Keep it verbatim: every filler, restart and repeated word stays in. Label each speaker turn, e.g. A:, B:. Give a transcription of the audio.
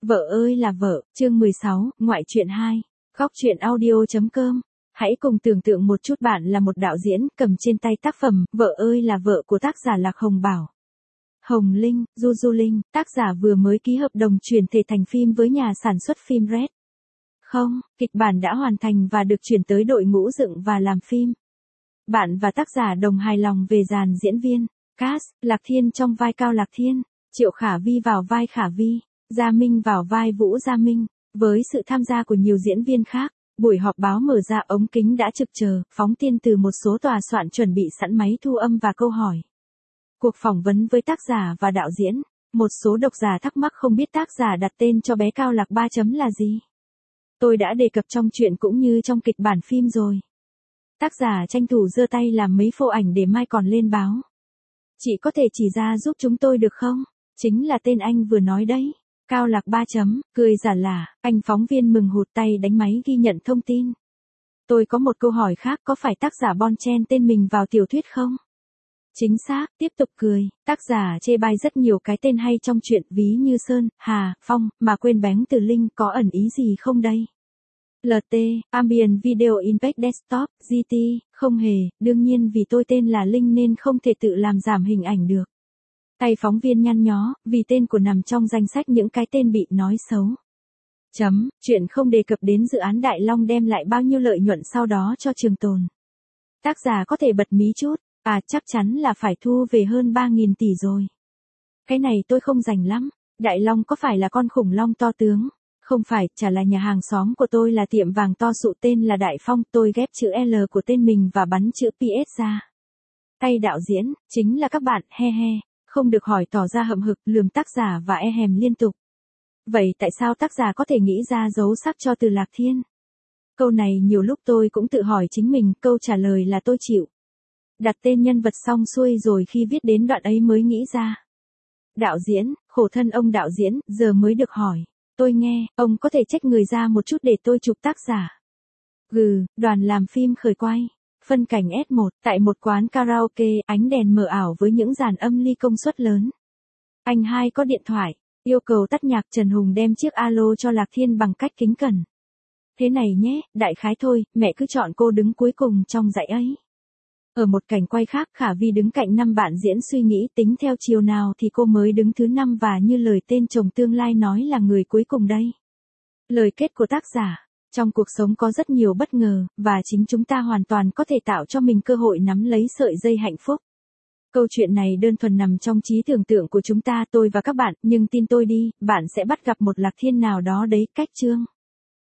A: Vợ ơi là vợ, chương mười sáu, ngoại truyện hai. Góc truyện audio chấm com. Hãy cùng tưởng tượng một chút bạn là một đạo diễn, cầm trên tay tác phẩm Vợ ơi là vợ của tác giả Lạc Hồng Bảo. Hồng Linh, Du Du Linh, tác giả vừa mới ký hợp đồng chuyển thể thành phim với nhà sản xuất phim Red. Không, kịch bản đã hoàn thành và được chuyển tới đội ngũ dựng và làm phim. Bạn và tác giả đồng hài lòng về dàn diễn viên. Cast, Lạc Thiên trong vai Cao Lạc Thiên, Triệu Khả Vi vào vai Khả Vi, Gia Minh vào vai Vũ Gia Minh, với sự tham gia của nhiều diễn viên khác. Buổi họp báo mở ra, ống kính đã trực chờ, phóng viên từ một số tòa soạn chuẩn bị sẵn máy thu âm và câu hỏi. Cuộc phỏng vấn với tác giả và đạo diễn. Một số độc giả thắc mắc không biết tác giả đặt tên cho bé Cao Lạc ba chấm là gì. Tôi đã đề cập trong truyện cũng như trong kịch bản phim rồi. Tác giả tranh thủ giơ tay làm mấy phô ảnh để mai còn lên báo. Chị có thể chỉ ra giúp chúng tôi được không? Chính là tên anh vừa nói đấy. Cao Lạc ba chấm, cười giả lả, anh phóng viên mừng hụt tay đánh máy ghi nhận thông tin. Tôi có một câu hỏi khác, có phải tác giả Bon Chen tên mình vào tiểu thuyết không? Chính xác, tiếp tục cười, tác giả chê bai rất nhiều cái tên hay trong truyện, ví như Sơn, Hà, Phong, mà quên bén từ Linh, có ẩn ý gì không đây? lờ tê, Ambient Video Impact Desktop, giê tê, không hề, đương nhiên vì tôi tên là Linh nên không thể tự làm giảm hình ảnh được. Tay phóng viên nhăn nhó, vì tên của nằm trong danh sách những cái tên bị nói xấu. Chấm, chuyện không đề cập đến dự án Đại Long đem lại bao nhiêu lợi nhuận sau đó cho Trường Tồn. Tác giả có thể bật mí chút, à chắc chắn là phải thu về hơn ba nghìn tỷ rồi. Cái này tôi không rành lắm, Đại Long có phải là con khủng long to tướng? Không phải, chả là nhà hàng xóm của tôi là tiệm vàng to sụ tên là Đại Phong, tôi ghép chữ L của tên mình và bắn chữ pê ét ra. Tay đạo diễn, chính là các bạn, he he, không được hỏi tỏ ra hậm hực, lườm tác giả và e hèm liên tục. Vậy tại sao tác giả có thể nghĩ ra dấu sắc cho từ Lạc Thiên? Câu này nhiều lúc tôi cũng tự hỏi chính mình, câu trả lời là tôi chịu. Đặt tên nhân vật xong xuôi rồi khi viết đến đoạn ấy mới nghĩ ra. Đạo diễn, khổ thân ông đạo diễn, giờ mới được hỏi. Tôi nghe, ông có thể trách người ra một chút để tôi chụp tác giả. Gừ, đoàn làm phim khởi quay. Phân cảnh S một, tại một quán karaoke, ánh đèn mờ ảo với những dàn âm ly công suất lớn. Anh hai có điện thoại, yêu cầu tắt nhạc. Trần Hùng đem chiếc alo cho Lạc Thiên bằng cách kính cẩn. Thế này nhé, đại khái thôi, mẹ cứ chọn cô đứng cuối cùng trong dãy ấy. Ở một cảnh quay khác, Khả Vi đứng cạnh năm bạn diễn suy nghĩ tính theo chiều nào thì cô mới đứng thứ năm và như lời tên chồng tương lai nói là người cuối cùng đây. Lời kết của tác giả. Trong cuộc sống có rất nhiều bất ngờ, và chính chúng ta hoàn toàn có thể tạo cho mình cơ hội nắm lấy sợi dây hạnh phúc. Câu chuyện này đơn thuần nằm trong trí tưởng tượng của chúng ta, tôi và các bạn, nhưng tin tôi đi, bạn sẽ bắt gặp một Lạc Thiên nào đó đấy, cách chương.